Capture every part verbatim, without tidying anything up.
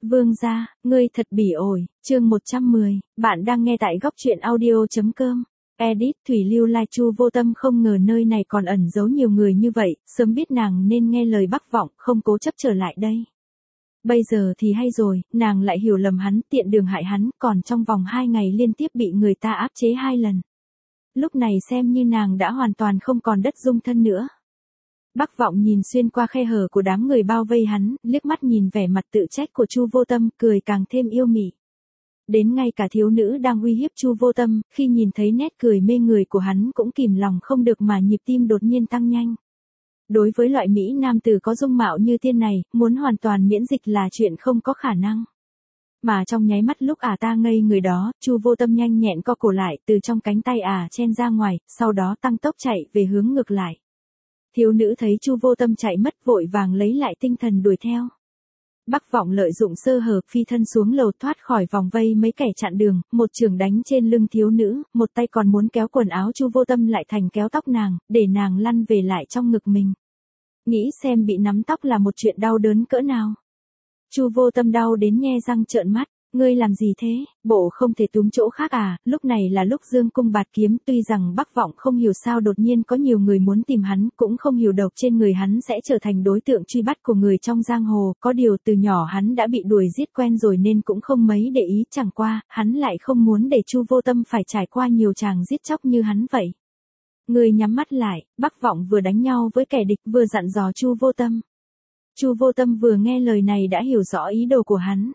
Vương gia, ngươi thật bỉ ổi, chương một trăm mười, bạn đang nghe tại góc truyện audio.com. Edit Thủy Lưu Lai Chu Vô Tâm không ngờ nơi này còn ẩn giấu nhiều người như vậy, sớm biết nàng nên nghe lời Bắc Vọng, không cố chấp trở lại đây. Bây giờ thì hay rồi, nàng lại hiểu lầm hắn, tiện đường hại hắn, còn trong vòng hai ngày liên tiếp bị người ta áp chế hai lần. Lúc này xem như nàng đã hoàn toàn không còn đất dung thân nữa. Bắc Vọng nhìn xuyên qua khe hở của đám người bao vây hắn, liếc mắt nhìn vẻ mặt tự trách của Chu Vô Tâm, cười càng thêm yêu mị. Đến ngay cả thiếu nữ đang uy hiếp Chu Vô Tâm, khi nhìn thấy nét cười mê người của hắn cũng kìm lòng không được mà nhịp tim đột nhiên tăng nhanh. Đối với loại Mỹ nam tử có dung mạo như tiên này, muốn hoàn toàn miễn dịch là chuyện không có khả năng. Mà trong nháy mắt lúc ả ta ngây người đó, Chu Vô Tâm nhanh nhẹn co cổ lại, từ trong cánh tay ả chen ra ngoài, sau đó tăng tốc chạy về hướng ngược lại. Thiếu nữ thấy Chu Vô Tâm chạy mất, vội vàng lấy lại tinh thần đuổi theo. Bắc Vọng lợi dụng sơ hở phi thân xuống lầu, thoát khỏi vòng vây mấy kẻ chặn đường, một chưởng đánh trên lưng thiếu nữ, một tay còn muốn kéo quần áo Chu Vô Tâm lại thành kéo tóc nàng, để nàng lăn về lại trong ngực mình. Nghĩ xem bị nắm tóc là một chuyện đau đớn cỡ nào. Chu Vô Tâm đau đến nhe răng trợn mắt. Ngươi làm gì thế, bộ không thể túm chỗ khác à? Lúc này là lúc dương cung bạt kiếm, tuy rằng Bắc Vọng không hiểu sao đột nhiên có nhiều người muốn tìm hắn, cũng không hiểu độc trên người hắn sẽ trở thành đối tượng truy bắt của người trong giang hồ, có điều từ nhỏ hắn đã bị đuổi giết quen rồi nên cũng không mấy để ý, chẳng qua, hắn lại không muốn để Chu Vô Tâm phải trải qua nhiều tràng giết chóc như hắn vậy. Ngươi nhắm mắt lại, Bắc Vọng vừa đánh nhau với kẻ địch vừa dặn dò Chu Vô Tâm. Chu Vô Tâm vừa nghe lời này đã hiểu rõ ý đồ của hắn.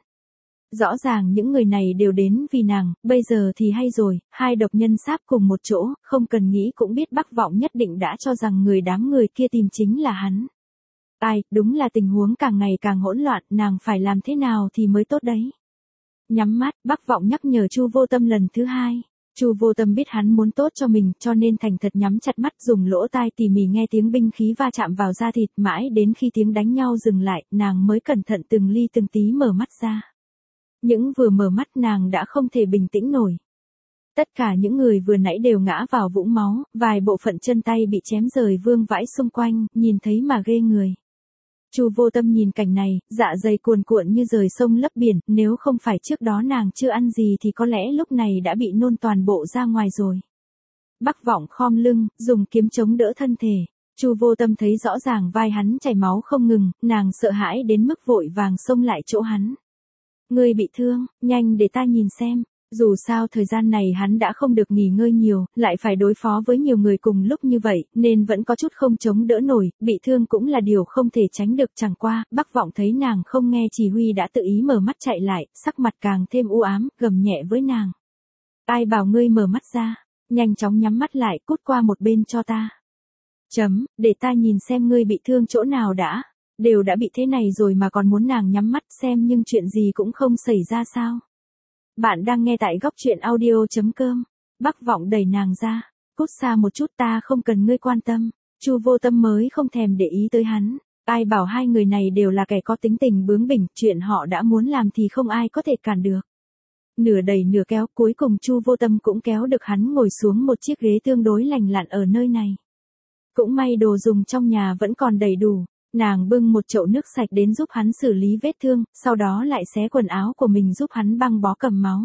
Rõ ràng những người này đều đến vì nàng, bây giờ thì hay rồi, hai độc nhân sáp cùng một chỗ, không cần nghĩ cũng biết Bắc Vọng nhất định đã cho rằng người đám người kia tìm chính là hắn. Ai, đúng là tình huống càng ngày càng hỗn loạn, nàng phải làm thế nào thì mới tốt đấy. Nhắm mắt, Bắc Vọng nhắc nhở Chu Vô Tâm lần thứ hai. Chu Vô Tâm biết hắn muốn tốt cho mình, cho nên thành thật nhắm chặt mắt, dùng lỗ tai tỉ mỉ nghe tiếng binh khí va chạm vào da thịt, mãi đến khi tiếng đánh nhau dừng lại, nàng mới cẩn thận từng ly từng tí mở mắt ra. Những vừa mở mắt nàng đã không thể bình tĩnh nổi. Tất cả những người vừa nãy đều ngã vào vũng máu, vài bộ phận chân tay bị chém rời vương vãi xung quanh, nhìn thấy mà ghê người. Chu Vô Tâm nhìn cảnh này, dạ dày cuồn cuộn như rời sông lấp biển, nếu không phải trước đó nàng chưa ăn gì thì có lẽ lúc này đã bị nôn toàn bộ ra ngoài rồi. Bắc Vọng khom lưng, dùng kiếm chống đỡ thân thể. Chu Vô Tâm thấy rõ ràng vai hắn chảy máu không ngừng, nàng sợ hãi đến mức vội vàng xông lại chỗ hắn. Ngươi bị thương, nhanh để ta nhìn xem. Dù sao thời gian này hắn đã không được nghỉ ngơi nhiều, lại phải đối phó với nhiều người cùng lúc như vậy, nên vẫn có chút không chống đỡ nổi, bị thương cũng là điều không thể tránh được, chẳng qua, Bắc Vọng thấy nàng không nghe chỉ huy đã tự ý mở mắt chạy lại, sắc mặt càng thêm u ám, gầm nhẹ với nàng. Ai bảo ngươi mở mắt ra, nhanh chóng nhắm mắt lại, cút qua một bên cho ta. Chấm, để ta nhìn xem ngươi bị thương chỗ nào đã. Đều đã bị thế này rồi mà còn muốn nàng nhắm mắt xem nhưng chuyện gì cũng không xảy ra sao. Bạn đang nghe tại góc truyện audio.com. Bắc Vọng đẩy nàng ra. Cút xa một chút, ta không cần ngươi quan tâm. Chu Vô Tâm mới không thèm để ý tới hắn. Ai bảo hai người này đều là kẻ có tính tình bướng bỉnh, chuyện họ đã muốn làm thì không ai có thể cản được. Nửa đẩy nửa kéo, cuối cùng Chu Vô Tâm cũng kéo được hắn ngồi xuống một chiếc ghế tương đối lành lặn ở nơi này. Cũng may đồ dùng trong nhà vẫn còn đầy đủ. Nàng bưng một chậu nước sạch đến giúp hắn xử lý vết thương, sau đó lại xé quần áo của mình giúp hắn băng bó cầm máu.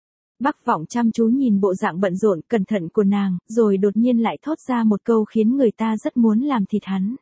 Bắc Vọng chăm chú nhìn bộ dạng bận rộn cẩn thận của nàng, rồi đột nhiên lại thốt ra một câu khiến người ta rất muốn làm thịt hắn.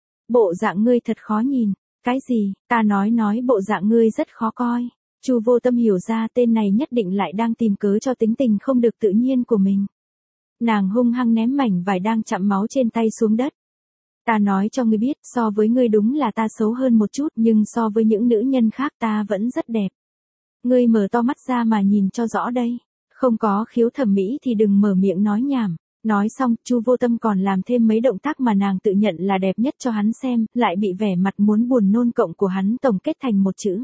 Bộ dạng ngươi thật khó nhìn. Cái gì? Ta nói nói bộ dạng ngươi rất khó coi. Chu Vô Tâm hiểu ra tên này nhất định lại đang tìm cớ cho tính tình không được tự nhiên của mình. Nàng hung hăng ném mảnh vải đang chặm máu trên tay xuống đất. Ta nói cho ngươi biết, so với ngươi đúng là ta xấu hơn một chút, nhưng so với những nữ nhân khác ta vẫn rất đẹp. Ngươi mở to mắt ra mà nhìn cho rõ đây. Không có khiếu thẩm mỹ thì đừng mở miệng nói nhảm. Nói xong, Chu Vô Tâm còn làm thêm mấy động tác mà nàng tự nhận là đẹp nhất cho hắn xem, lại bị vẻ mặt muốn buồn nôn cộng của hắn tổng kết thành một chữ.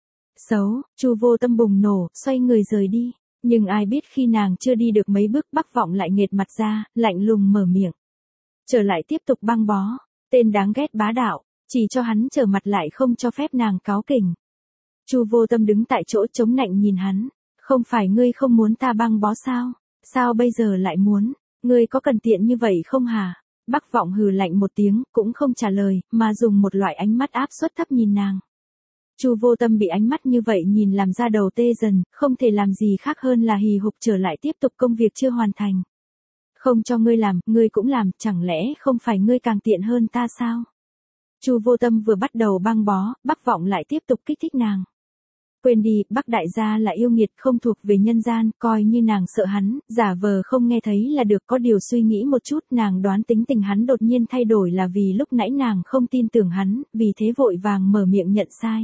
Xấu. Chu Vô Tâm bùng nổ, xoay người rời đi. Nhưng ai biết khi nàng chưa đi được mấy bước, Bắc Vọng lại nghệt mặt ra, lạnh lùng mở miệng. Trở lại tiếp tục băng bó. Tên đáng ghét bá đạo, chỉ cho hắn trở mặt lại không cho phép nàng cáu kỉnh. Chu Vô Tâm đứng tại chỗ chống nạnh nhìn hắn. Không phải ngươi không muốn ta băng bó sao? Sao bây giờ lại muốn? Ngươi có cần tiện như vậy không hả? Bắc Vọng hừ lạnh một tiếng, cũng không trả lời, mà dùng một loại ánh mắt áp suất thấp nhìn nàng. Chu Vô Tâm bị ánh mắt như vậy nhìn làm ra đầu tê dần, không thể làm gì khác hơn là hì hục trở lại tiếp tục công việc chưa hoàn thành. Không cho ngươi làm, ngươi cũng làm, chẳng lẽ không phải ngươi càng tiện hơn ta sao? Chu Vô Tâm vừa bắt đầu băng bó, Bắc Vọng lại tiếp tục kích thích nàng. Quên đi, Bắc đại gia là yêu nghiệt không thuộc về nhân gian, coi như nàng sợ hắn, giả vờ không nghe thấy là được, có điều suy nghĩ một chút, nàng đoán tính tình hắn đột nhiên thay đổi là vì lúc nãy nàng không tin tưởng hắn, vì thế vội vàng mở miệng nhận sai.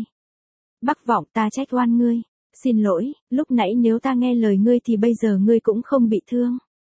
Bắc Vọng, ta trách oan ngươi, xin lỗi, lúc nãy nếu ta nghe lời ngươi thì bây giờ ngươi cũng không bị thương.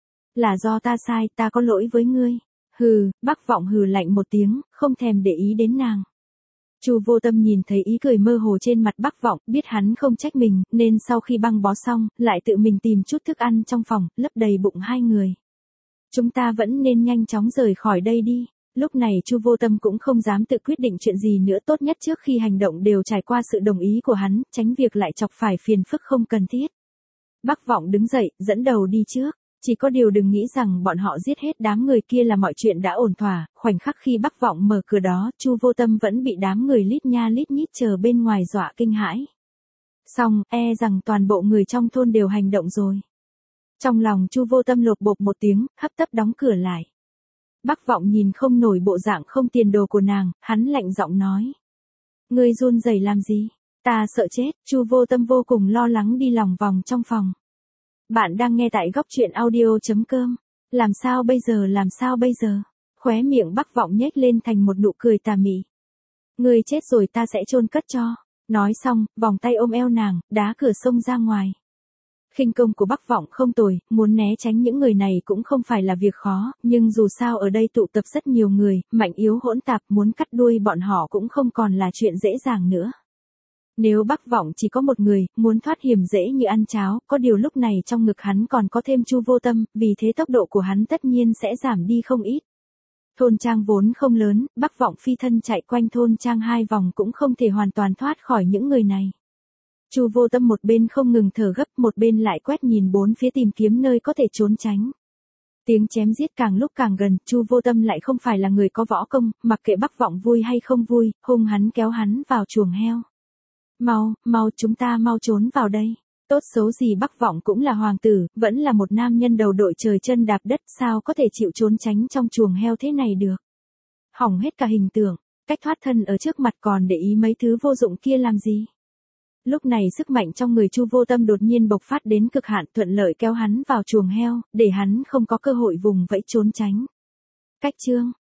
Là do ta sai, ta có lỗi với ngươi. Hừ, Bắc Vọng hừ lạnh một tiếng, không thèm để ý đến nàng. Chu Vô Tâm nhìn thấy ý cười mơ hồ trên mặt Bắc Vọng, biết hắn không trách mình, nên sau khi băng bó xong, lại tự mình tìm chút thức ăn trong phòng, lấp đầy bụng hai người. Chúng ta vẫn nên nhanh chóng rời khỏi đây đi. Lúc này Chu Vô Tâm cũng không dám tự quyết định chuyện gì nữa, tốt nhất trước khi hành động đều trải qua sự đồng ý của hắn, tránh việc lại chọc phải phiền phức không cần thiết. Bắc Vọng đứng dậy, dẫn đầu đi trước. Chỉ có điều đừng nghĩ rằng bọn họ giết hết đám người kia là mọi chuyện đã ổn thỏa, khoảnh khắc khi Bắc Vọng mở cửa đó, Chu Vô Tâm vẫn bị đám người lít nha lít nhít chờ bên ngoài dọa kinh hãi. Xong, e rằng toàn bộ người trong thôn đều hành động rồi. Trong lòng Chu Vô Tâm lột bột một tiếng, hấp tấp đóng cửa lại. Bắc Vọng nhìn không nổi bộ dạng không tiền đồ của nàng, hắn lạnh giọng nói. Ngươi run rẩy làm gì? Ta sợ chết. Chu Vô Tâm vô cùng lo lắng đi lòng vòng trong phòng. Bạn đang nghe tại góc truyện audio chấm com. Làm sao bây giờ làm sao bây giờ? Khóe miệng Bắc Vọng nhếch lên thành một nụ cười tà mị. Ngươi chết rồi ta sẽ chôn cất cho. Nói xong, vòng tay ôm eo nàng, đá cửa xông ra ngoài. Khinh công của Bắc Vọng không tồi, muốn né tránh những người này cũng không phải là việc khó, nhưng dù sao ở đây tụ tập rất nhiều người, mạnh yếu hỗn tạp, muốn cắt đuôi bọn họ cũng không còn là chuyện dễ dàng nữa. Nếu Bắc Vọng chỉ có một người, muốn thoát hiểm dễ như ăn cháo, có điều lúc này trong ngực hắn còn có thêm Chu Vô Tâm, vì thế tốc độ của hắn tất nhiên sẽ giảm đi không ít. Thôn trang vốn không lớn, Bắc Vọng phi thân chạy quanh thôn trang hai vòng cũng không thể hoàn toàn thoát khỏi những người này. Chu Vô Tâm một bên không ngừng thở gấp, một bên lại quét nhìn bốn phía tìm kiếm nơi có thể trốn tránh. Tiếng chém giết càng lúc càng gần, Chu Vô Tâm lại không phải là người có võ công, mặc kệ Bắc Vọng vui hay không vui, hung hắn kéo hắn vào chuồng heo. Mau, mau chúng ta mau trốn vào đây. Tốt xấu gì Bắc Vọng cũng là hoàng tử, vẫn là một nam nhân đầu đội trời chân đạp đất, sao có thể chịu trốn tránh trong chuồng heo thế này được. Hỏng hết cả hình tượng, cách thoát thân ở trước mặt còn để ý mấy thứ vô dụng kia làm gì. Lúc này sức mạnh trong người Chu Vô Tâm đột nhiên bộc phát đến cực hạn, thuận lợi kéo hắn vào chuồng heo, để hắn không có cơ hội vùng vẫy trốn tránh. Cách chương